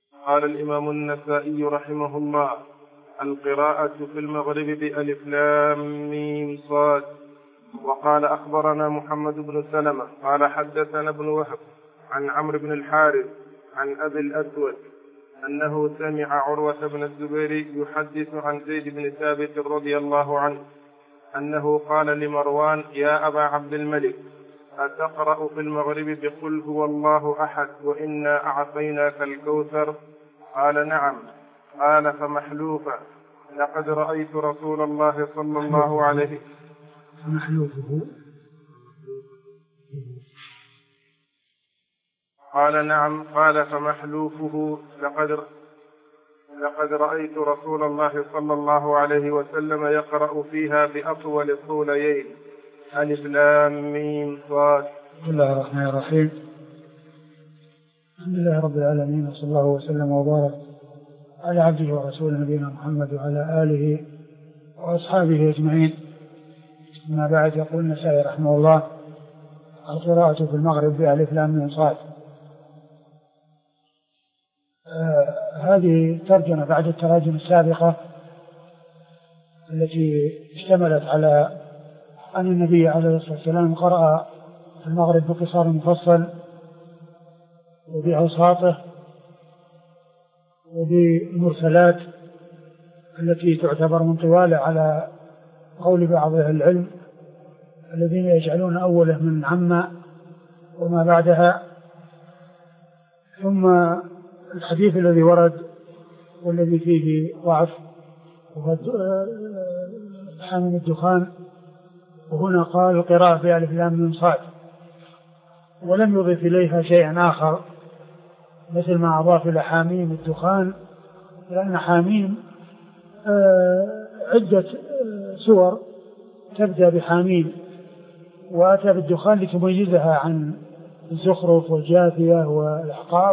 قال الإمام النسائي رحمه الله: القراءة في المغرب بألف لام ميم صاد. وقال أخبرنا محمد بن سلمة قال حدثنا ابن وهب عن عمرو بن الحارث عن أبي الأسود أنه سمع عروة بن الزبير يحدث عن زيد بن ثابت رضي الله عنه أنه قال لمروان: يا أبا عبد الملك، أتقرأ في المغرب بقل هو الله أحد وإنا أعطيناك الكوثر؟ قال: نعم. قال: فمحلوفا لقد رأيت رسول الله صلى الله عليه محلوفه. قال: نعم. قال: فمحلوفه لقد رأيت رسول الله صلى الله عليه وسلم يقرأ فيها بأطول الطوليين ألف لام ميم صاد. بسم الله الرحمن الرحيم. الحمد لله رب العالمين، وصلى الله وسلم وبارك على عبده ورسوله نبينا محمد وعلى آله وأصحابه أجمعين. أما بعد، يقول النسائي رحمه الله: القراءة في المغرب بألف لام ميم صاد. هذه ترجمة بعد التراجم السابقة التي اشتملت على أن النبي عليه الصلاة والسلام قرأ في المغرب بقصار مفصل وبأوساطه وبالمرسلات التي تعتبر من طوال على قول بعض أهل العلم الذين يجعلون أوله من عما وما بعدها. ثم الحديث الذي ورد والذي فيه ضعف وهو حامل الدخان، وهنا قال القراءة بألف لام ميم صاد، ولم يضف إليها شيئا آخر مثل ما أضاف إلى حاميم الدخان، لأن حاميم عدة سور تبدأ بحاميم، وأتى بالدخان لتميزها عن الزخرف والجاثية والأحقاف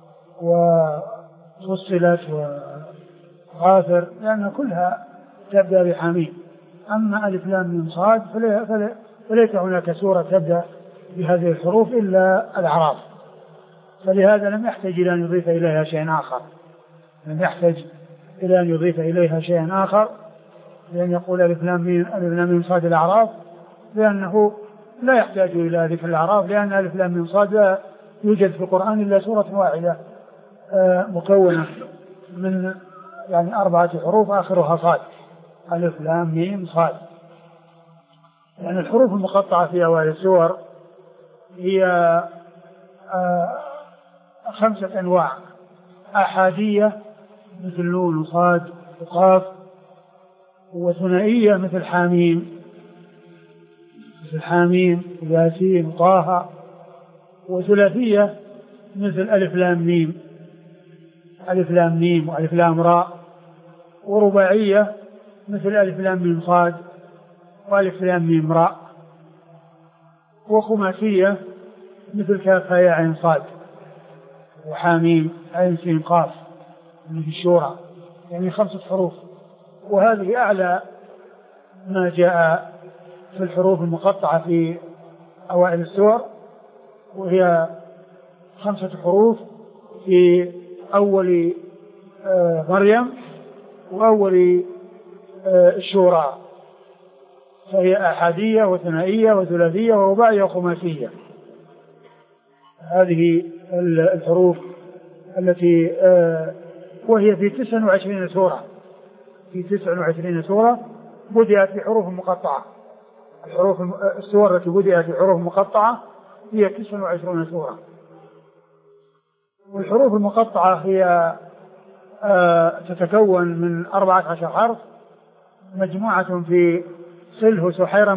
وفصلت وغافر، لأن كلها تبدأ بحاميم. أما ألف لام ميم صاد فليس هناك سورة تبدأ بهذه الحروف إلا الأعراف، فلهذا لم يحتاج إلى أن يضيف إليها شيئا آخر، لأن يقول ألف لام ميم صاد الأعراف، لأنه لا يحتاج إلى ذكر الأعراف، لأن ألف لام ميم صاد لا يوجد في القرآن إلا سورة واحدة مكونة من 4 حروف آخرها صاد، ألف لام ميم صاد. يعني الحروف المقطعة في أوائل السور هي 5 أنواع: أحادية مثل نون وصاد وقاف، وثنائية مثل حاميم وياسين وطه، وثلاثية مثل ألف لام ميم وألف لام راء، ورباعية مثل ألف لام ميم صاد وألف لام ميم راء، وخماسية مثل كاف ياء عين صاد وحاميم عين سين قاف في الشورى، يعني 5 حروف. وهذه أعلى ما جاء في الحروف المقطعة في أوائل السور، وهي 5 حروف في أول مريم وأول الشورى، فهي أحادية وثنائية وثلاثية ورباعية وخماسية. هذه الحروف التي وهي في 29 سورة، بدأت بحروف مقطعة. السور التي بدأت بحروف مقطعة هي 29 سورة. والحروف المقطعة هي تتكون من 14 حرف مجموعة في صله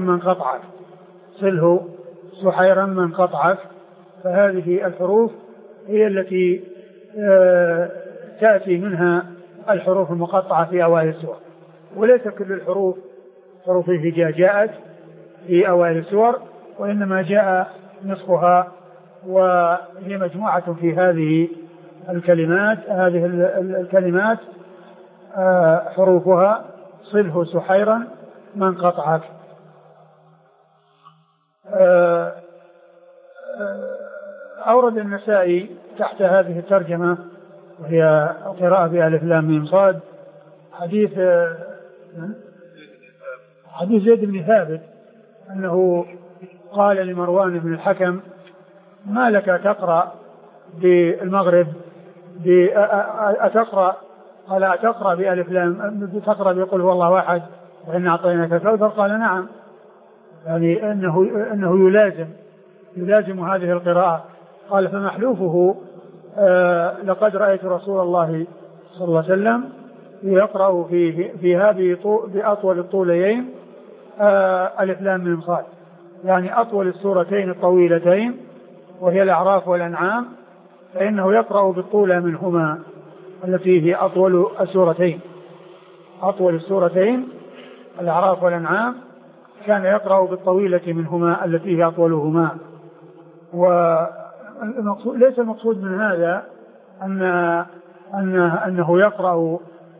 سحيرا من قطعك. فهذه الحروف هي التي تأتي منها الحروف المقطعة في أوائل السور، وليس كل الحروف حروف الهجاء جاءت في أوائل السور، وإنما جاء نصفها، وهي مجموعة في هذه الكلمات حروفها صله سحيرا من قطعك. أورد النسائي تحت هذه الترجمة وهي القراءة بألف لام ميم صاد. حديث زيد بن ثابت أنه قال لمروان بن الحكم: ما لك تقرأ بالمغرب قال: أتقرأ بألف لام، تقرأ بقل هو الله أحد وإنا أعطيناك الكوثر؟ قال: نعم. يعني أنه يلازم هذه القراءة. قال: فمحلوفه لقد رأيت رسول الله صلى الله عليه وسلم يقرأ فيها بأطول الطوليين ألف لام ميم صاد، يعني أطول السورتين الطويلتين وهي الأعراف والأنعام، فإنه يقرأ بالطولة منهما التي هي أطول السورتين الأعراف والأنعام، كان يقرأ بالطويلة منهما التي هي أطولهما. وليس المقصود من هذا أنه يقرأ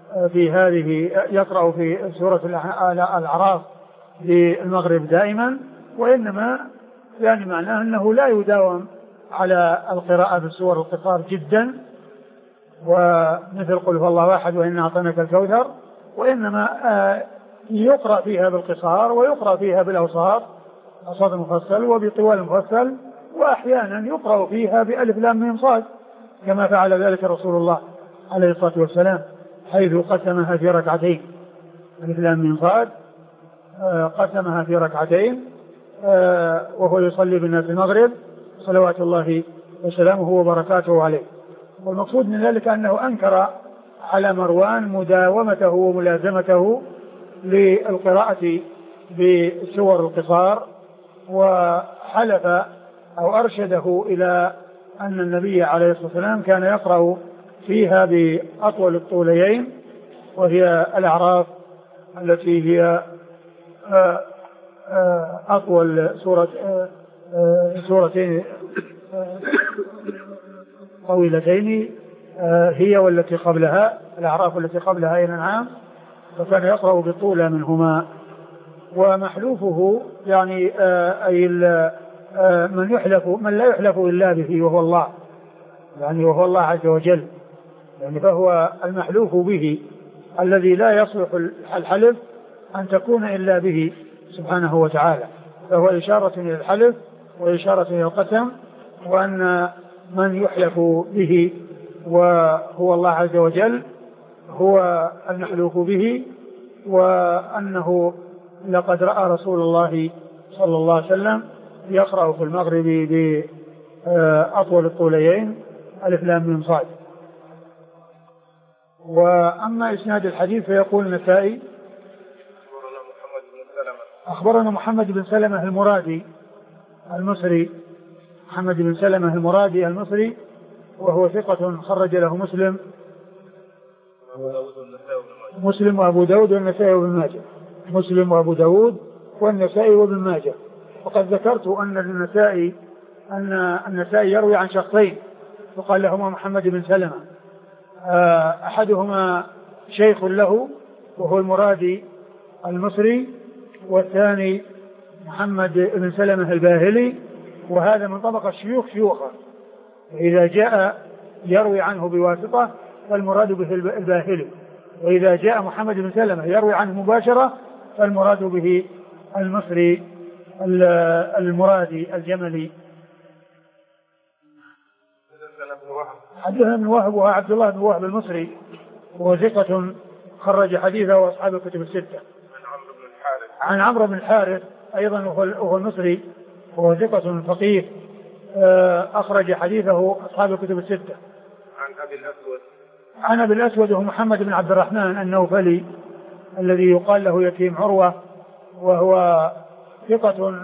في سورة الأعراف بالمغرب دائما، وإنما يعني معناه أنه لا يداوم على القراءة بالسور القصار جدا، ومثل قل هو الله أحد وإنا أعطيناك الكوثر، وإنما يقرأ فيها بالقصار ويقرأ فيها بالأوساط، أوساط المفصل وبطوال المفصل، وأحيانا يقرأ فيها بألف لام ميم صاد كما فعل ذلك رسول الله عليه الصلاة والسلام، حيث قسمها في ركعتين. ألف لام ميم صاد قسمها في ركعتين وهو يصلي بالناس المغرب صلوات الله وسلامه وبركاته عليه. والمقصود من ذلك أنه أنكر على مروان مداومته وملازمته للقراءة بالسور القصار، وحلف أو أرشده إلى أن النبي عليه الصلاة والسلام كان يقرأ فيها بأطول الطوليين، وهي الأعراف التي هي أطول سورتين طويلتين هي والتي قبلها، الأعراف التي قبلها هي الأنعام، فكان يقرأ بالطولة منهما. ومحلوفه يعني أي من لا يحلف إلا به وهو الله، يعني وهو الله عز وجل، يعني فهو المحلوف به الذي لا يصلح الحلف أن تكون إلا به سبحانه وتعالى، فهو إشارة إلى الحلف وإشارة إلى القسم، وأن من يحلف به وهو الله عز وجل هو المحلوف به، وأنه لقد رأى رسول الله صلى الله عليه وسلم يقرأ في المغرب بأطول الطوليين ألف لام ميم صاد. وأما إسناد الحديث فيقول النسائي: أخبرنا محمد بن سلمة المرادي المصري، محمد بن سلمة المرادي المصري، وهو ثقة خرج له مسلم وأبو داود والنسائي وابن ماجه، مسلم وأبو داود والنسائي وابن ماجه. وقد ذكرت أن النسائي يروي عن شخصين وقال لهما محمد بن سلمة، أحدهما شيخ له وهو المرادي المصري، والثاني محمد بن سلمة الباهلي، وهذا من طبقة شيوخه، إذا جاء يروي عنه بواسطة فالمراد به الباهلي، وإذا جاء محمد بن سلمة يروي عنه مباشرة فالمراد به المصري المرادي الجملي. حدثنا ابن وهب وهو عبد الله بن وهب المصري، وهو ثقة خرج حديثه وأصحاب الكتب الستة. عن عمرو بن الحارث أيضا وهو المصري، وهو ثقة فقيه أخرج حديثه أصحاب الكتب الستة. عن أبي الأسود وهو محمد بن عبد الرحمن النوفلي الذي يقال له يتيم عروة، وهو ثقة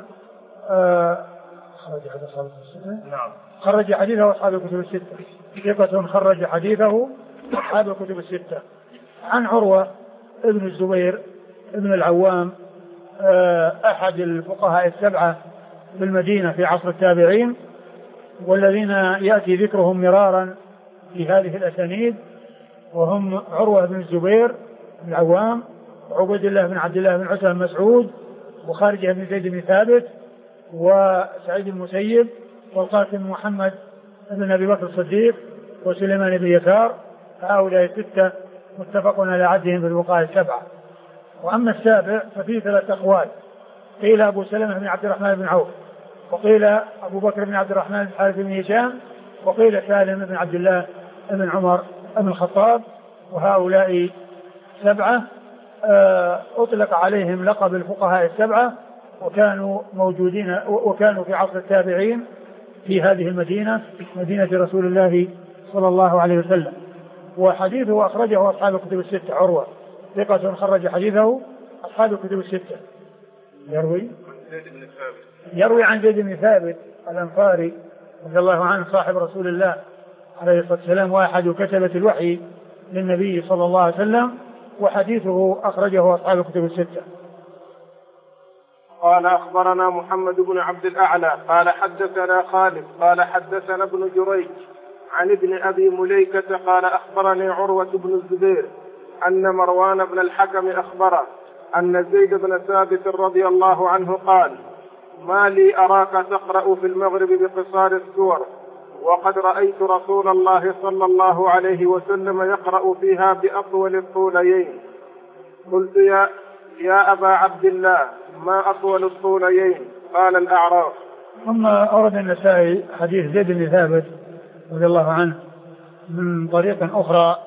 خرج حديثه أصحاب الكتب الستة، ثقة خرج حديثه أصحاب الكتب الستة. عن عروة ابن الزبير ابن العوام أحد الفقهاء السبعة بالمدينة في عصر التابعين، والذين يأتي ذكرهم مرارا في هذه الأسانيد، وهم عروة بن الزبير بن العوام، وعبد الله بن عبد الله بن عتبة بن مسعود، وخارجة بن زيد بن ثابت، وسعيد المسيب، والقاسم محمد بن أبي بكر الصديق، وسليمان بن يسار، هؤلاء 6 متفق على عدهم بالوقاية 7. وأما السابع ففيه 3 أقوال، قيل أبو سلمة بن عبد الرحمن بن عوف، وقيل أبو بكر بن عبد الرحمن بن حارث بن هشام، وقيل سالم بن عبد الله بن عمر بن الخطاب. وهؤلاء 7 أطلق عليهم لقب الفقهاء 7، وكانوا موجودين وكانوا في عصر التابعين في هذه المدينة، مدينة رسول الله صلى الله عليه وسلم. وحديثه أخرجه أصحاب الكتب 6. عروة ثقة خرج حديثه أصحاب الكتب 6. يروي عن زيد بن ثابت الأنصاري رضي الله عنه صاحب رسول الله عليه الصلاة والسلام، وأحد كتبة الوحي للنبي صلى الله عليه وسلم، وحديثه أخرجه أصحاب الكتب 6. قال أخبرنا محمد بن عبد الأعلى قال حدثنا خالد قال حدثنا ابن جريج عن ابن أبي مليكة قال أخبرني عروة بن الزبير أن مروان بن الحكم أخبره أن زيد بن ثابت رضي الله عنه قال: ما لي أراك تقرأ في المغرب بقصار السور وقد رأيت رسول الله صلى الله عليه وسلم يقرأ فيها بأطول الطوليين. قلت: يا أبا عبد الله، ما أطول الطوليين؟ قال: الأعراف. ثم أورد النسائي حديث زيد بن ثابت رضي الله عنه من طريق أخرى،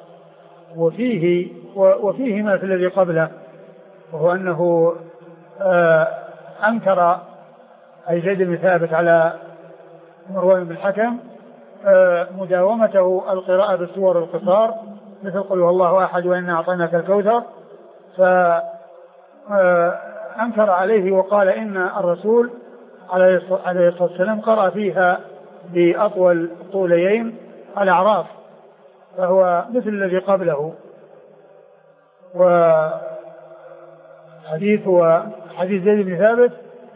وفيه ما في الذي قبله، وهو أنه أنكر أي زيد بن ثابت على مروان بن الحكم مداومته القراءة بالسور القصار مثل قل هو الله أحد وإنا أعطيناك الكوثر، فأنكر عليه وقال إن الرسول عليه الصلاة والسلام قرأ فيها بأطول طوليين الأعراف، فهو مثل الذي قبله. وحديث زيد بن ثابت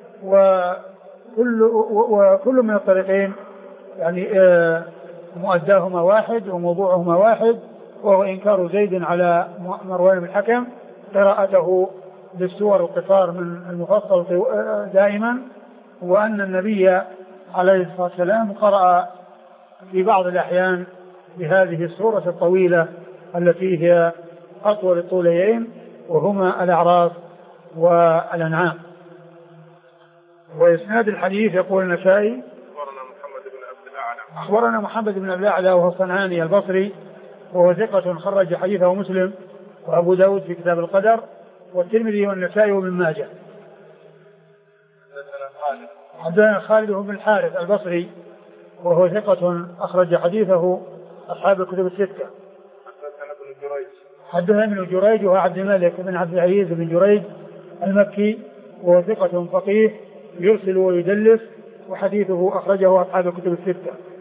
وكل من الطريقين يعني مؤداهما واحد وموضوعهما واحد، وهو إنكار زيد على مروان بن الحكم قراءته بالسور القصار من المفصل دائما، وأن النبي عليه الصلاة والسلام قرأ في بعض الأحيان بهذه السورة الطويلة التي هي أطول الطوليين، وهما الأعراف والأنعام. وإسناد الحديث يقول النسائي: أخبرنا محمد بن عبد الأعلى وهو الصنعاني البصري، وهو ثقة خرج حديثه مسلم وأبو داود في كتاب القدر والترمذي والنسائي وابن ماجه. حدثنا خالد بن الحارث البصري وهو ثقة أخرج حديثه أصحاب الكتب 6. حدثنا ابن جريج وهو عبد الملك بن عبد العزيز بن جريج المكي، وهو ثقة فقيه يرسل ويدلس، وحديثه أخرجه أصحاب الكتب 6.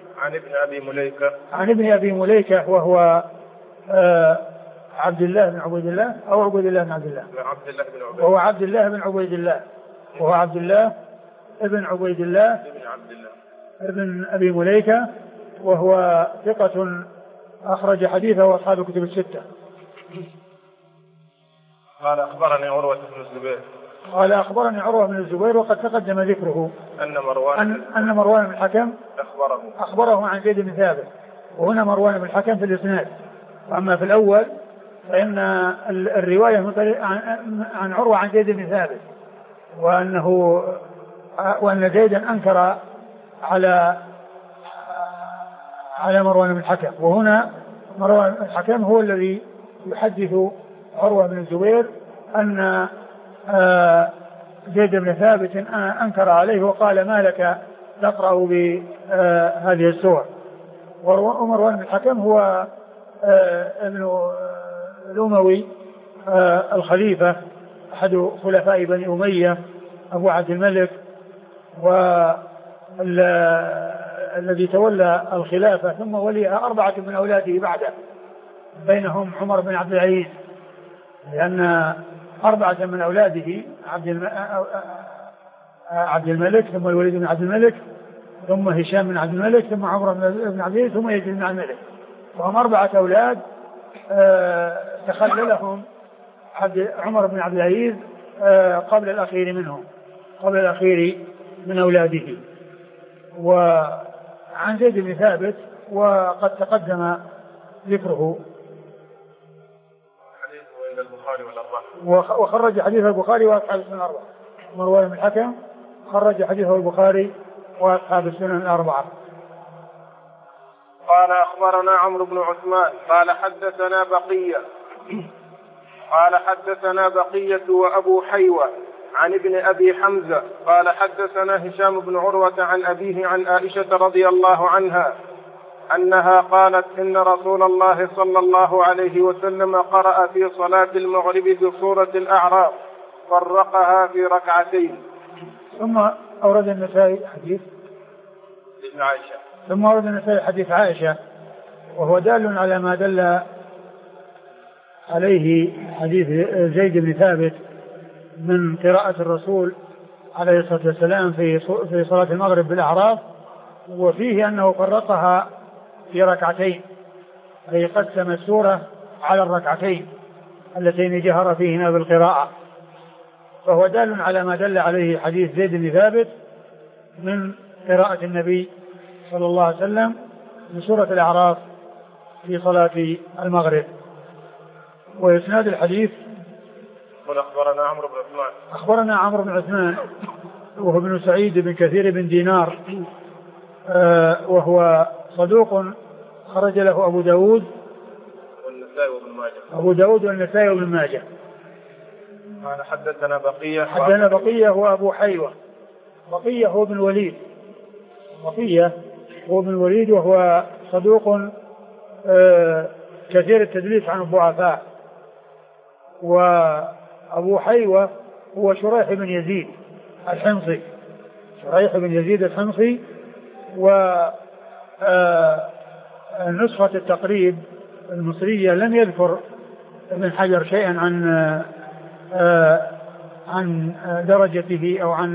عن ابن أبي مليكة وهو عبد الله بن عبيد الله أو عبيد الله بن عبد الله، وهو عبد الله بن عبيد الله، وهو عبد الله ابن عبيد الله ابن أبي مليكة، وهو ثقة أخرج حديثه أصحاب الكتب 6. قال أخبرني عروة بن الزبير قال أخبرني عروة بن الزبير وقد تقدم ذكره أن مروان بن الحكم أخبره عن زيد بن ثابت، وهنا مروان بن الحكم في الإسناد. وأما في الأول فإن الرواية عن عروة عن زيد بن ثابت، وأن زيدا أنكر على مروان بن الحكم، وهنا مروان بن الحكم هو الذي يحدث عروة بن الزبير أن زيد بن ثابت أنكر عليه وقال: ما لك تقرأ بهذه السور. ومروان بن الحكم هو ابن الأموي الخليفة أحد خلفاء بني أمية أبو عبد الملك، والذي تولى الخلافة ثم وليها 4 من أولاده بعده، بينهم عمر بن عبد العزيز، لأن 4 من أولاده عبد الملك ثم الوليد بن عبد الملك ثم هشام بن عبد الملك ثم عمر بن عبد العزيز ثم يزيد بن عبد الملك، وهم 4 أولاد تخللهم عمر بن عبد العزيز قبل الأخير من أولاده. وعن زيد بن ثابت وقد تقدم ذكره وخرج حديث البخاري وأصحاب السنن الأربعة. مروان بن الحكم خرج حديثه البخاري وأصحاب السنن الأربعة. قال أخبرنا عمرو بن عثمان قال حدثنا بقية وأبو حيوة عن ابن أبي حمزة قال حدثنا هشام بن عروة عن أبيه عن عائشة رضي الله عنها أنها قالت إن رسول الله صلى الله عليه وسلم قرأ في صلاة المغرب بسورة الأعراف فرقها في ركعتين. ثم أورد النسائي حديث عائشة وهو دال على ما دل عليه حديث زيد بن ثابت من قراءة الرسول عليه الصلاة والسلام في صلاة المغرب بالأعراف، وفيه أنه فرقها في ركعتين، أي قسم السورة على الركعتين اللتين جهر فيهما بالقراءة، فهو دال على ما دل عليه حديث زيد بن ثابت من قراءة النبي صلى الله عليه وسلم من سورة الأعراف في صلاة المغرب. وإسناد الحديث أخبرنا عمرو بن عثمان وهو ابن سعيد بن كثير بن دينار وهو صدوق خرج له أبو داود والنسائي وابن ماجه. قال حدثنا بقية هو أبو حيوة. بقية هو ابن الوليد وهو صدوق كثير التدليس عن الضعفاء. وأبو حيوة هو شريح بن يزيد الحمصي. ونسخة التقريب المصرية لم يذكر ابن حجر شيئا عن درجته أو عن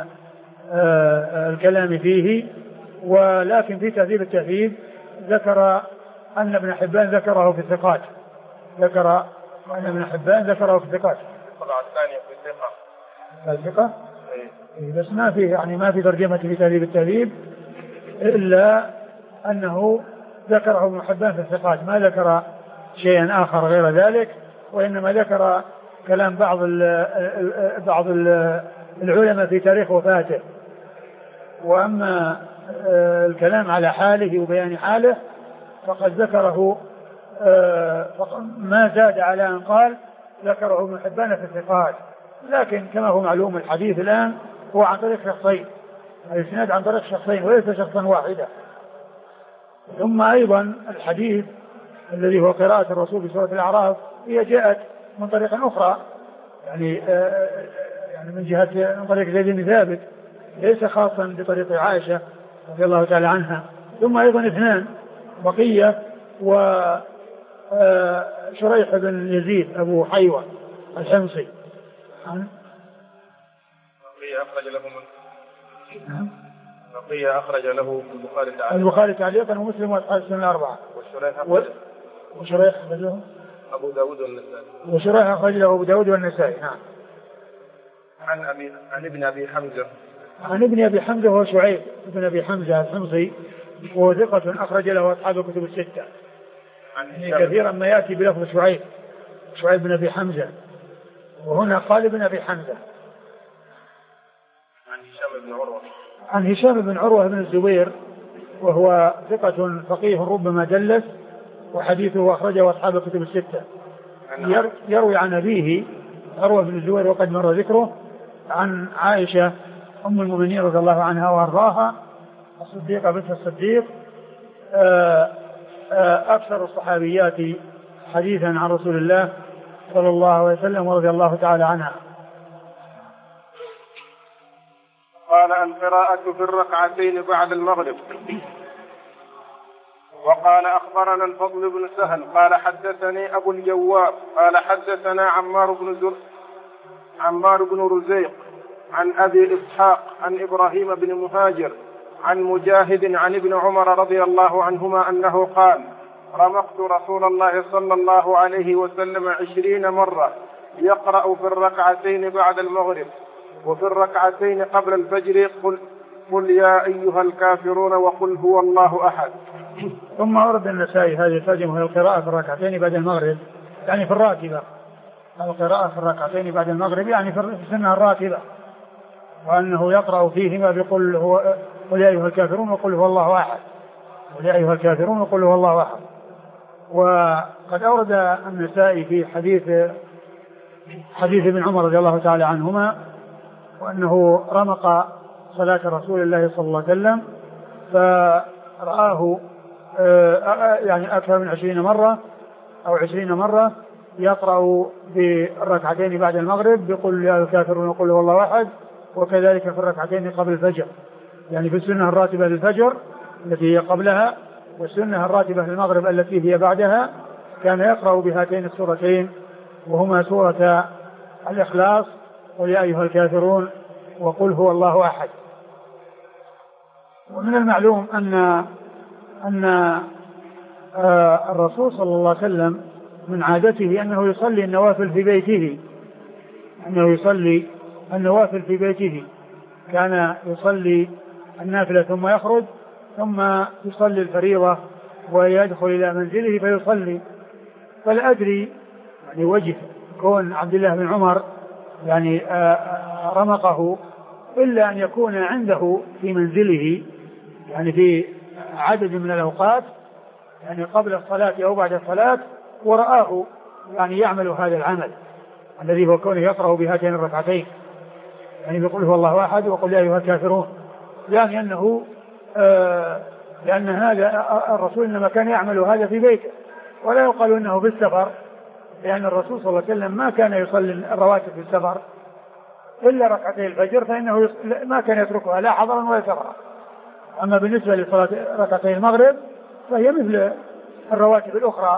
الكلام فيه، ولكن في تهذيب التهذيب ذكر أن ابن حبان ذكره في الثقات. الطبعة الثانية في الثقة بس ما في ترجمة في تهذيب التهذيب إلا أنه ذكره ابن حبان في الثقات، ما ذكر شيئا آخر غير ذلك، وإنما ذكر كلام بعض العلماء في تاريخ وفاته. وأما الكلام على حاله وبيان حاله فقد ذكره ما زاد على أن قال ذكره ابن حبان في الثقات، لكن كما هو معلوم الحديث الآن هو عن طريق شخصين، الإسناد عن طريق شخصين وليس شخصا واحدا. ثم أيضا الحديث الذي هو قراءة الرسول في سورة الأعراف هي جاءت من طريق أخرى، يعني من طريق زيد بن ثابت، ليس خاصا بطريق عائشة رضي الله تعالى عنها. ثم أيضا اثنان، بقية وشريح بن يزيد أبو حيوة الحمصي. بقية أخرج له البخاري تعليقا ومسلم وأصحاب السنن الأربعة. وشريح أخرج له أبو داود والنسائي. وشريح أخرج له أبو داود والنسائي. نعم. عن ابن أبي حمزة. عن ابن أبي حمزة هو شعيب ابن أبي حمزة الحمصي، وهو ثقة أخرج له أصحاب الكتب الستة. كثيرا ما يأتي بلفظ شعيب بن أبي حمزة، وهنا قال ابن أبي حمزة. عن هشام بن عروة بن الزبير وهو ثقة فقيه ربما دلس، وحديثه أخرجه أصحاب الكتب الستة. يروي عن أبيه عروة بن الزبير وقد مر ذكره، عن عائشة أم المؤمنين رضي الله عنها وأرضاها الصديقة بنت الصديق أكثر الصحابيات حديثا عن رسول الله صلى الله عليه وسلم ورضي الله تعالى عنها. قال القراءة في الركعتين بعد المغرب. وقال أخبرنا الفضل بن سهل قال حدثني أبو الجواب قال حدثنا عمار بن رزيق عن أبي إسحاق عن إبراهيم بن مهاجر عن مجاهد عن ابن عمر رضي الله عنهما أنه قال رمقت رسول الله صلى الله عليه وسلم 20 مرة يقرأ في الركعتين بعد المغرب وفي الركعتين قبل الفجر قل يا أيها الكافرون وقل هو الله أحد. ثم ورد النسائي هذه الترجمة هي القراءة في الركعتين بعد المغرب، يعني في القراءة في الركعتين بعد المغرب يعني في السنة الراتبة، وأنه يقرأ فيهما بقل هو قل يا أيها الكافرون وقل هو الله أحد، قل يا أيها الكافرون وقل هو الله أحد. وقد أورد النسائي في حديث ابن عمر رضي الله تعالى عنهما وأنه رمق صلاة رسول الله صلى الله عليه وسلم فرآه يعني أكثر من 20 مرة أو 20 مرة يقرأ بالركعتين بعد المغرب بقل يا الكافرون وقل هو الله أحد، وكذلك في الركعتين قبل الفجر، يعني في السنة الراتبة للفجر التي هي قبلها والسنة الراتبة للمغرب التي هي بعدها كان يقرأ بهاتين السورتين وهما سورة الإخلاص قل يا أيها الكافرون وقل هو الله أحد. ومن المعلوم أن الرسول صلى الله عليه وسلم من عادته أنه يصلي النوافل في بيته، كان يصلي النافلة ثم يخرج ثم يصلي الفريضة ويدخل إلى منزله فيصلي. فلا أدري يعني وجه كون عبد الله بن عمر يعني رمقه إلا أن يكون عنده في منزله يعني في عدد من الأوقات يعني قبل الصلاة أو بعد الصلاة ورآه يعني يعمل هذا العمل الذي هو كونه يقرأ بهاتين الركعتين، يعني يقول هو الله أحد وقل يا أيها الكافرون، يعني أنه لأن هذا الرسول إنما كان يعمل هذا في بيته، ولا يقال إنه في السفر، لأن الرسول صلى الله عليه وسلم ما كان يصلي الرواتب في السفر إلا ركعتي الفجر، فإنه ما كان يتركها لا حضرا ولا سفرا. أما بالنسبة لصلاة ركعتي المغرب فهي مثل الرواتب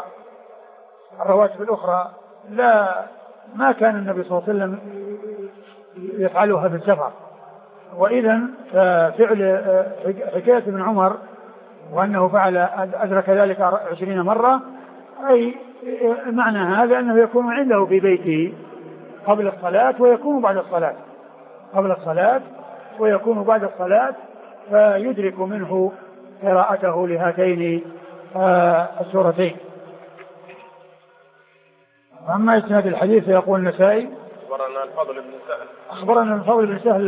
الأخرى ما كان النبي صلى الله عليه وسلم يفعلها في السفر. وإذا فعل حكاية ابن عمر وأنه فعل أدرك ذلك 20 مرة، أي معنى هذا أنه يكون عنده في بيته قبل الصلاة ويكون بعد الصلاة فيدرك منه قراءته لهاتين السورتين. أما إسناد الحديث يقول النسائي أخبرنا الفضل بن سهل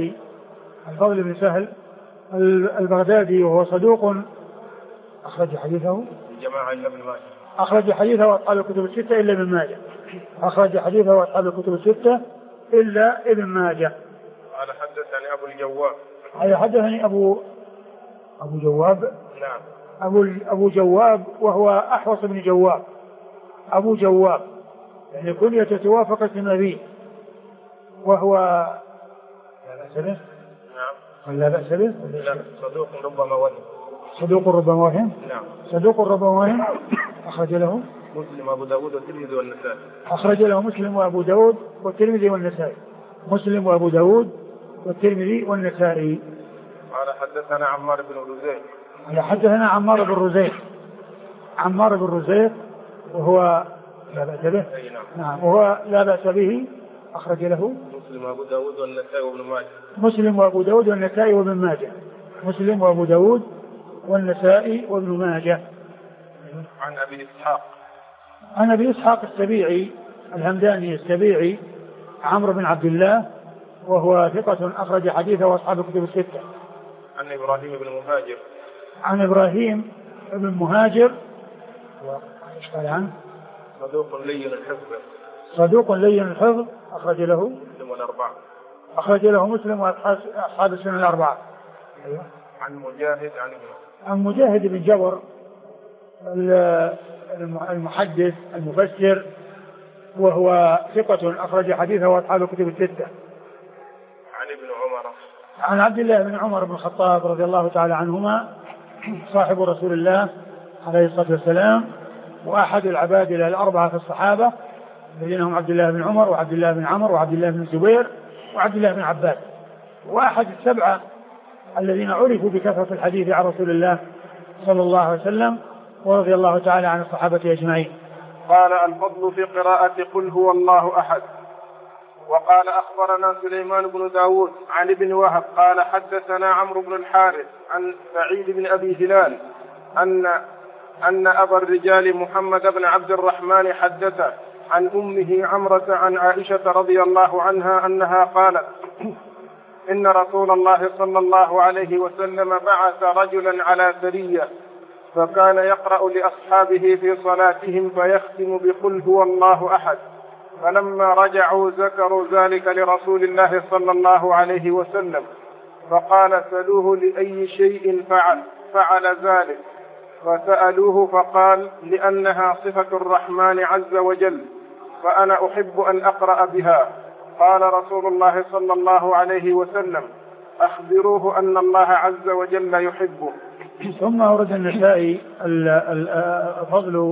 البغدادي وهو صدوق أخرج حديثه الجماعة إلا ابن ماجه، أخرج حديثه وأصحاب الكتب الستة إلا ابن ماجه. قال حدثني أبو الجواب، حدثني أبو جواب، نعم أبو جواب وهو أحوص بن جواب، أبو جواب يعني كنية توافق اسم أبيه، وهو لا بأس به، نعم ولا بأس به، لا صدوق ربما وهم، نعم صدوق ربما وهم. أخرج له مسلم وأبو داود والترمذي والنسائي، أخرج له مسلم وأبو داود والترمذي والنسائي. قال حدثنا عمار بن رزيق وهو لا بأس به، نعم وهو لا بأس به. أخرج له مسلم وأبو داود والنسائي وابن ماجه، مسلم وأبو داود والنسائي وابن ماجه. عن أبي إسحاق السبيعي الهمداني السبيعي عمرو بن عبد الله وهو ثقة أخرج حديثه وأصحاب الكتب الستة. عن إبراهيم بن مهاجر قال عنه صدوق لين الحفظ أخرج له مسلم وأصحاب السنن الأربعة. عن مجاهد بن جبر المحدث المفسر وهو ثقة أخرج حديثه وأصحاب الكتب الستة. عن عبد الله بن عمر بن الخطاب رضي الله تعالى عنهما صاحب رسول الله عليه الصلاة والسلام، وأحد العبادلة الأربعة في الصحابة الذين هم عبد الله بن عمر وعبد الله بن عمرو وعبد الله بن الزبير وعبد الله بن عباس، وأحد السبعة الذين عرفوا بكثرة الحديث عن رسول الله صلى الله عليه وسلم، ورضي الله تعالى عن الصحابة أجمعين. قال الفضل في قراءة قل هو الله أحد. وقال أخبرنا سليمان بن داود عن ابن وهب قال حدثنا عمرو بن الحارث عن سعيد بن أبي هلال أن أبا الرجال محمد بن عبد الرحمن حدثه عن أمه عمرة عن عائشة رضي الله عنها أنها قالت: إن رسول الله صلى الله عليه وسلم بعث رجلا على سرية، فكان يقرأ لأصحابه في صلاتهم فيختم بقل هو الله أحد، فلما رجعوا ذكروا ذلك لرسول الله صلى الله عليه وسلم، فقال: سلوه لأي شيء فعل ذلك، فسألوه فقال: لأنها صفة الرحمن عز وجل، فأنا أحب أن أقرأ بها. قال رسول الله صلى الله عليه وسلم: أخبروه أن الله عز وجل يحبه. ثم أورد النسائي فضل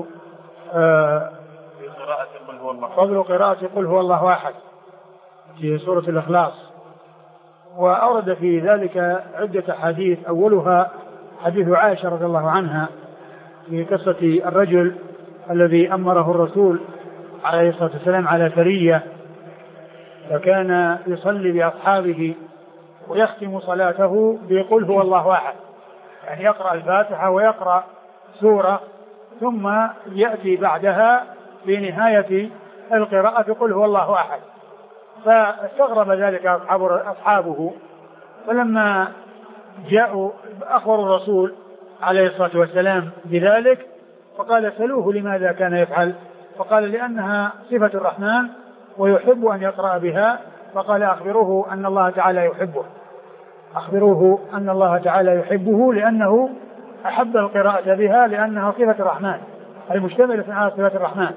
قراءة قل هو الله أحد في سورة الإخلاص، وأورد في ذلك عدة حديث، أولها حديث عائشة رضي الله عنها في قصة الرجل الذي أمره الرسول عليه الصلاة والسلام على سرية، فكان يصلي بأصحابه ويختم صلاته بقل هو الله أحد، يعني يقرأ الفاتحة ويقرأ سورة ثم يأتي بعدها في نهاية القراءة قل هو الله أحد. فاستغرب ذلك أصحابه، فلما جاءوا أخبروا الرسول عليه الصلاة والسلام بذلك، فقال: سلوه لماذا كان يفعل؟ فقال: لأنها صفة الرحمن ويحب أن يقرأ بها. فقال: أخبروه أن الله تعالى يحبه، أخبروه أن الله تعالى يحبه، لأنه أحب القراءة بها، لأنها صفة الرحمن المشتملة على صفة الرحمن،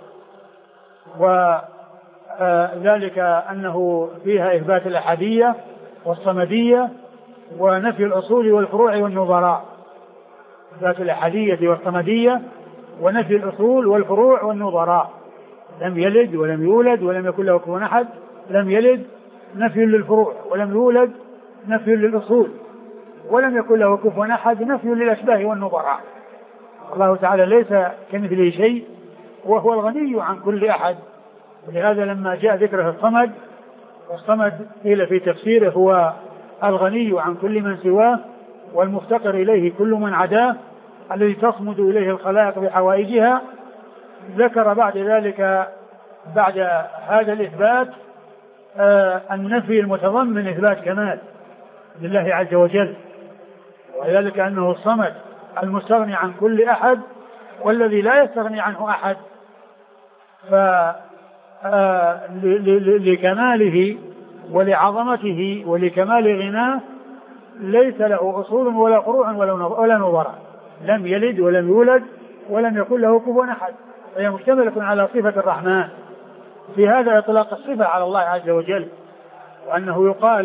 وذلك أنه فيها إثبات الأحدية والصمدية ونفي الأصول والفروع والنظراء. إثبات الأحدية والصمدية ونفي الأصول والفروع والنظراء، لم يلد ولم يولد ولم يكن له كفوا أحد، لم يلد نفي للفروع، ولم يولد نفي للأصول، ولم يكن له كفوا أحد نفي للأشباه والنظراء. الله تعالى ليس كمثله شيء وهو الغني عن كل أحد، ولهذا لما جاء ذكره الصمد، والصمد قيل في تفسيره هو الغني عن كل من سواه والمفتقر إليه كل من عداه، الذي تصمد إليه الخلائق بحوائجها، ذكر بعد ذلك بعد هذا الإثبات النفي المتضمن إثبات كمال لله عز وجل، وذلك أنه الصمد المستغني عن كل أحد والذي لا يستغني عنه أحد، لكماله ولعظمته ولكمال غناه ليس له أصول ولا فروع ولا نظراء، لم يلد ولم يولد ولم يكن له كفوا أحد، وهي مشتملة على صفة الرحمن. في هذا إطلاق الصفة على الله عز وجل، وأنه يقال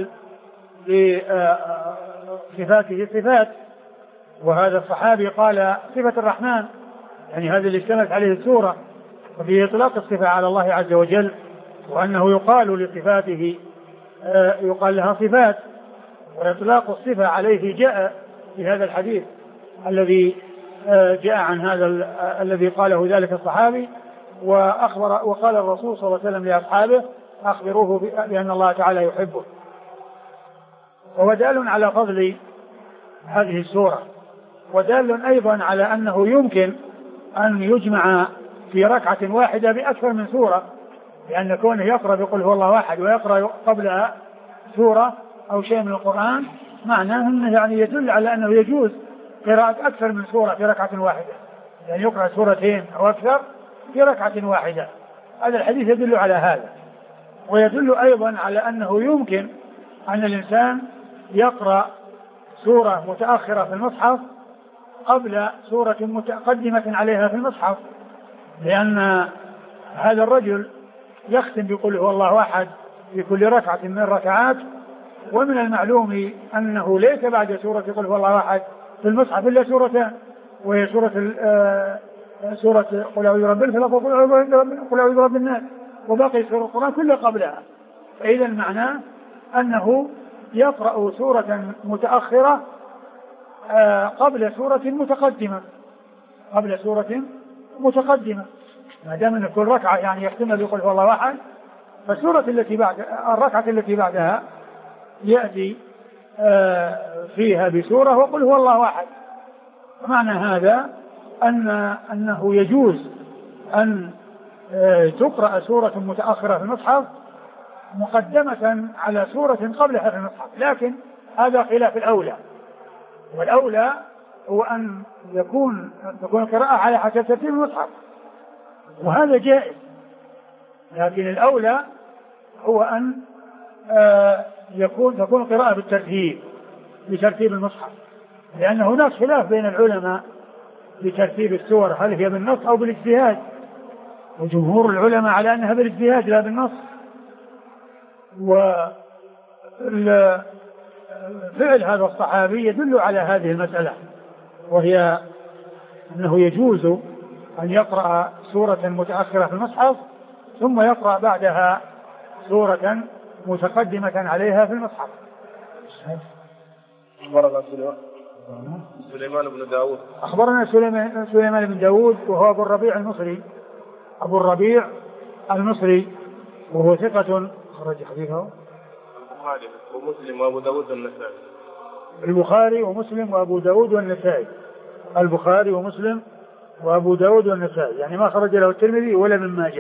لصفاته صفات، وهذا الصحابي قال صفة الرحمن، يعني هذا اللي اشتملت عليه السورة، وفي إطلاق الصفة على الله عز وجل، وأنه يقال لصفاته يقال لها صفات، وإطلاق الصفة عليه جاء في هذا الحديث الذي جاء عن هذا الذي قاله ذلك الصحابي، وقال الرسول صلى الله عليه وسلم لأصحابه: أخبروه بأن الله تعالى يحبه. وهو دال على فضل هذه السورة، ودال أيضا على أنه يمكن أن يجمع في ركعة واحدة بأكثر من سورة، لأن كونه يقرأ بقول هو الله أحد ويقرأ قبلها سورة أو شيء من القرآن معناه أنه يعني يدل على أنه يجوز قراءة أكثر من سورة في ركعة واحدة، يعني يقرأ سورتين أو أكثر في ركعة واحدة. هذا الحديث يدل على هذا، ويدل أيضا على أنه يمكن أن الإنسان يقرأ سورة متأخرة في المصحف قبل سورة متقدمة عليها في المصحف، لأن هذا الرجل يختم بقول هو الله أحد في كل ركعة من الركعات، ومن المعلوم أنه ليس بعد سورة قل هو الله أحد في المصحف إلا سورتان، وهي سورة قل أعوذ برب الفلق وقل أعوذ برب الناس، وباقي سورة القرآن كلها قبلها. فإذا المعنى أنه يقرأ سورة متأخرة قبل سورة متقدمة، ما دام أن كل ركعة يعني يختمها بقول هو الله أحد، فالسورة التي بعد الركعة التي بعدها يأتي فيها بسورة وقل هو الله أحد. معنى هذا أنه يجوز أن تقرأ سورة متأخرة في المصحف مقدمة على سورة قبلها في المصحف، لكن هذا خلاف الأولى، والأولى هو أن تكون القراءة على حسب ترتيب المصحف، وهذا جائز، لكن الأولى هو أن تكون القراءة بترتيب المصحف، لأن هناك خلاف بين العلماء بترتيب السور، هل هي بالنص أو بالاجتهاد، وجمهور العلماء على أنها بالاجتهاد لا بالنص. وفعل هذا الصحابي يدل على هذه المسألة، وهي أنه يجوز أن يقرأ سورة متأخرة في المصحف ثم يقرأ بعدها سورة متقدمة عليها في المصحف. أخبرنا سليمان بن داود. أخبرنا سليمان بن داود وهو أبو الربيع المصري وهو ثقة خرج حديثه البخاري ومسلم وأبو داود والنسائي. البخاري ومسلم وأبو داود والنسائي. البخاري ومسلم وأبو داود والنسائي، يعني ما خرج له الترمذي ولا ابن ماجه.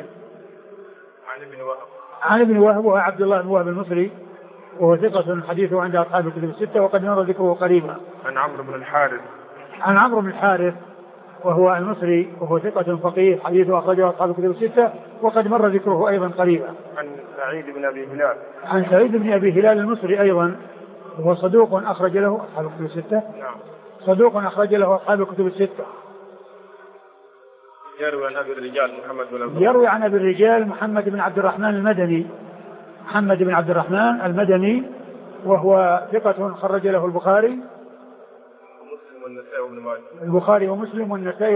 عن ابن وهب وهو عبد الله بن وهب المصري وهو ثقة حديثه عند أصحاب الكتب الستة وقد مر ذكره قريبا. عن عمرو بن الحارث وهو المصري وهو ثقة فقيه حديثه أخرجه أصحاب الكتب الستة وقد مر ذكره أيضا قريبا. عن سعيد بن أبي هلال المصري أيضا وهو صدوق أخرج له أصحاب الكتب الستة. نعم. صدوق أخرج له أصحاب الكتب الستة. يروي عن أبي الرجال محمد بن عبد الرحمن المدني وهو ثقة خرج له البخاري ومسلم والنسائي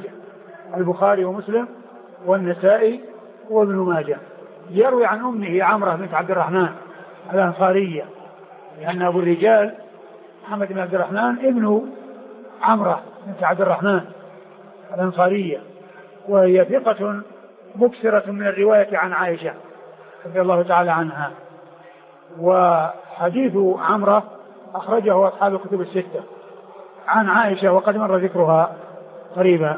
وابن ماجه. يروي عن أمه عمرة بنت عبد الرحمن الأنصارية، لأن أبو الرجال محمد بن عبد الرحمن ابن عمرة بنت عبد الرحمن الأنصارية، وهي ثقة مكثرة من الرواية عن عائشة رضي الله تعالى عنها. وحديث عمرة أخرجه أصحاب الكتب الستة عن عائشة وقد مر ذكرها قريبا.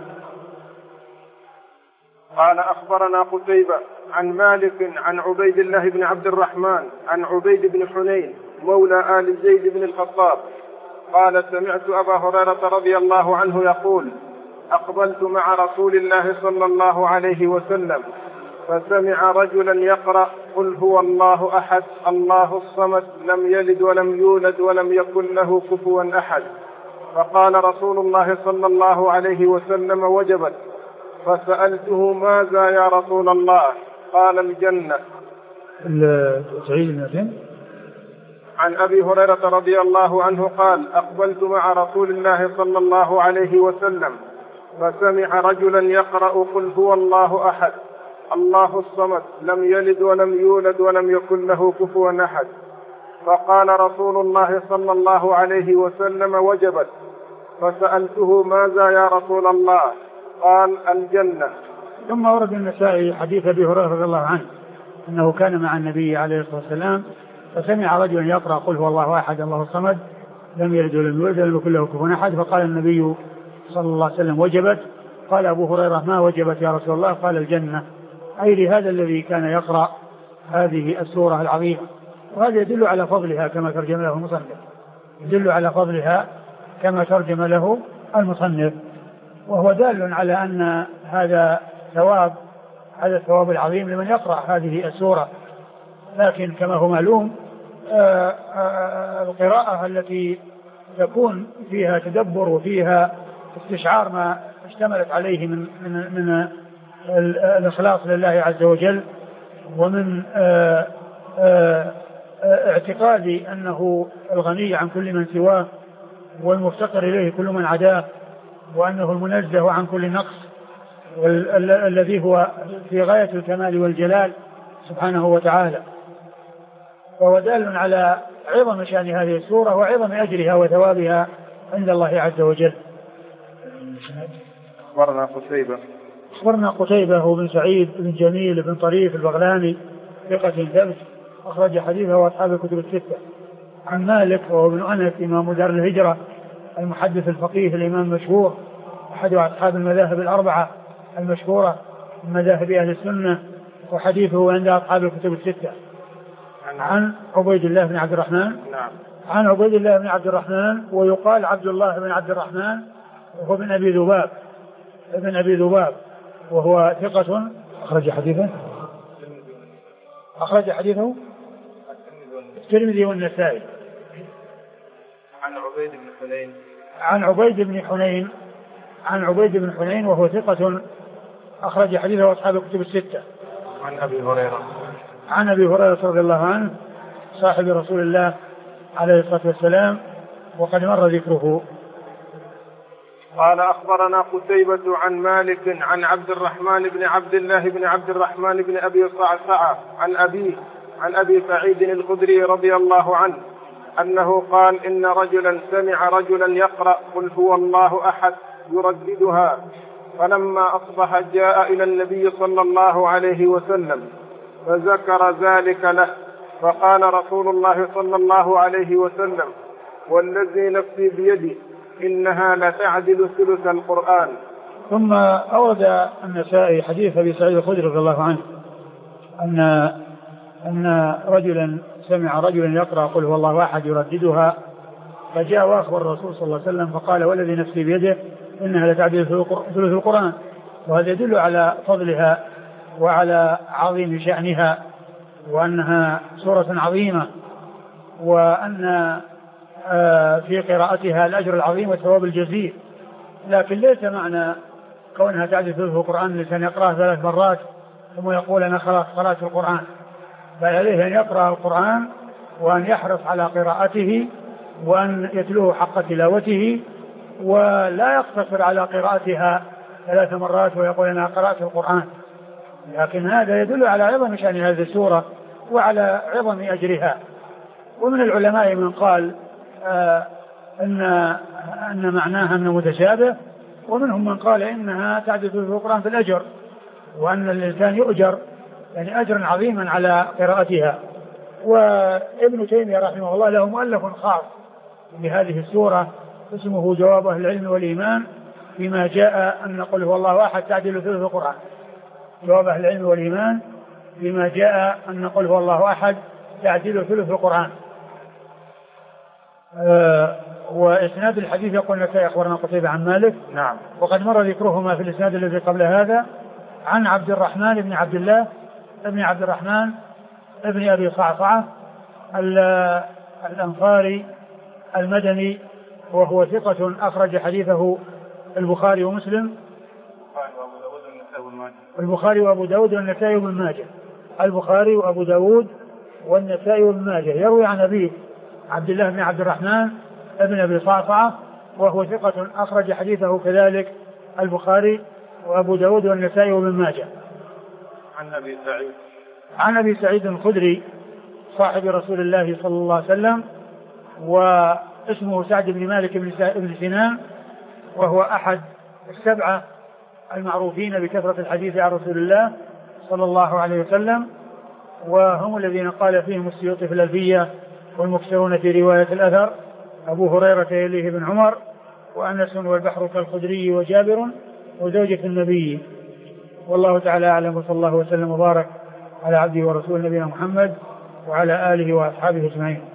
قال أخبرنا قتيبة عن مالك عن عبيد الله بن عبد الرحمن عن عبيد بن حنين مولى آل زيد بن الخطاب قال سمعت أبا هريرة رضي الله عنه يقول أقبلت مع رسول الله صلى الله عليه وسلم فسمع رجلا يقرأ قل هو الله أحد الله الصمد لم يلد ولم يولد ولم يكن له كفوا أحد، فقال رسول الله صلى الله عليه وسلم وجبت، فسألته ماذا يا رسول الله؟ قال الجنة. عن أبي هريرة رضي الله عنه قال أقبلت مع رسول الله صلى الله عليه وسلم فسمع رجلا يقرأ قل هو الله أحد الله الصمد لم يلد ولم يولد ولم يكن له كفوا أحد، فقال رسول الله صلى الله عليه وسلم وجبت، فسألته ماذا يا رسول الله؟ قال الجنة. ثم ورد النسائي حديث أبي هريرة رضي الله عنه أنه كان مع النبي عليه الصلاة والسلام فسمع رجلا يقرأ قل هو الله أحد الله الصمد لم يلد ولم يولد ولم يكن له كفوا أحد، فقال النبي صلى الله عليه وسلم وجبت. قال أبو هريرة ما وجبت يا رسول الله؟ قال الجنة، أي لهذا الذي كان يقرأ هذه السورة العظيمة. وهذا يدل على فضلها كما ترجم له المصنف، وهو دال على أن هذا الثواب العظيم لمن يقرأ هذه السورة. لكن كما هو معلوم القراءة التي تكون فيها تدبر وفيها استشعار ما اشتملت عليه من الإخلاص لله عز وجل، ومن اعتقاد أنه الغني عن كل من سواه والمفتقر إليه كل من عداه، وأنه المنزه عن كل نقص والذي هو في غاية الكمال والجلال سبحانه وتعالى. وهو دال على عظم شأن هذه السورة وعظم أجرها وثوابها عند الله عز وجل. أخبرنا قتيبة بن سعيد بن جميل بن طريف البغلاني ثقة ثبت أخرج حديثه وأصحاب الكتب الستة. عن مالك وهو ابن أنس إمام دار الهجرة المحدث الفقيه الإمام المشهور أحد أصحاب المذاهب الأربعة المشهورة من مذاهب أهل السنة، وحديثه عند أصحاب الكتب الستة. عن عبيد الله بن عبد الرحمن. نعم. عن عبيد الله بن عبد الرحمن، ويقال عبد الله بن عبد الرحمن، وهو ابن أبي ذباب، وهو ثقة أخرج حديثه الترمذي والنسائي. عن عبيد بن حنين وهو ثقة أخرج حديثه أصحاب الكتب الستة. عن أبي هريرة رضي الله عنه صاحب رسول الله عليه الصلاة والسلام، وقد مر ذكره. قال أخبرنا قتيبة عن مالك عن عبد الرحمن بن عبد الله بن عبد الرحمن بن أبي صعصعة عن أبي سعيد الخدري رضي الله عنه أنه قال إن رجلا سمع رجلا يقرأ قل هو الله أحد يرددها، فلما أصبح جاء إلى النبي صلى الله عليه وسلم فذكر ذلك له، فقال رسول الله صلى الله عليه وسلم والذي نفسي بيده إنها لتعدل ثلث القرآن. ثم أورد النسائي حديث أبي سعيد الخدري رضي الله عنه أن رجلا سمع رجلا يقرأ قل هو الله أحد يرددها، فجاء وأخبر الرسول صلى الله عليه وسلم فقال والذي نفسي بيده إنها لتعدل ثلث القرآن. وهذا يدل على فضلها وعلى عظيم شأنها، وأنها سورة عظيمة، وأن في قراءتها الأجر العظيم والثواب الجزيل. لكن ليس معنى كونها تعدل ثلث القرآن الإنسان يقرأها 3 مرات ثم يقول أنا خلاص قرأت القرآن، بل عليه أن يقرأ القرآن وأن يحرص على قراءته وأن يتلوه حق تلاوته، ولا يقتصر على قراءتها 3 مرات ويقول أنا قرأت القرآن. لكن هذا يدل على عظم شأن هذه السورة وعلى عظم أجرها. ومن العلماء من قال أن معناها أنه متشابه، ومنهم من قال إنها تعدل في القرآن في الأجر، وأن الإنسان يؤجر يعني أجرا عظيما على قراءتها. وابن تيمية رحمه الله له مؤلف خاص بهذه السورة اسمه جواب أهل العلم والإيمان فيما جاء أن قل هو الله أحد تعدل ثلث القرآن. جواب أهل العلم والإيمان فيما جاء أن قل هو الله أحد تعدل ثلث القرآن. وإسناد الحديث يقول النسائي أخبرنا قتيبة عن مالك. نعم. وقد مر ذكرهما في الإسناد الذي قبل هذا عن عبد الرحمن بن عبد الله ابن عبد الرحمن ابن أبي صعصعة الأنصاري المدني، وهو ثقة أخرج حديثه البخاري ومسلم، البخاري وأبو داود والنسائي وابن ماجه. البخاري وأبو داود والنسائي وابن ماجه. يروي عن أبيه عبد الله بن عبد الرحمن ابن أبي صعصعة، وهو ثقة أخرج حديثه كذلك البخاري وأبو داود والنسائي وابن ماجه. عن أبي سعيد الخدري صاحب رسول الله صلى الله عليه وسلم، واسمه سعد بن مالك بن سنان، وهو أحد 7 المعروفين بكثرة الحديث عن رسول الله صلى الله عليه وسلم، وهم الذين قال فيهم السيوطي في الألفية والمكثرون في رواية الأثر أبو هريرة يليه بن عمر وأنس والبحر كالخدري وجابر وزوجة النبي. والله تعالى أعلم، وصلى الله وسلم وبارك على عبده ورسوله نبينا محمد وعلى آله وأصحابه أجمعين.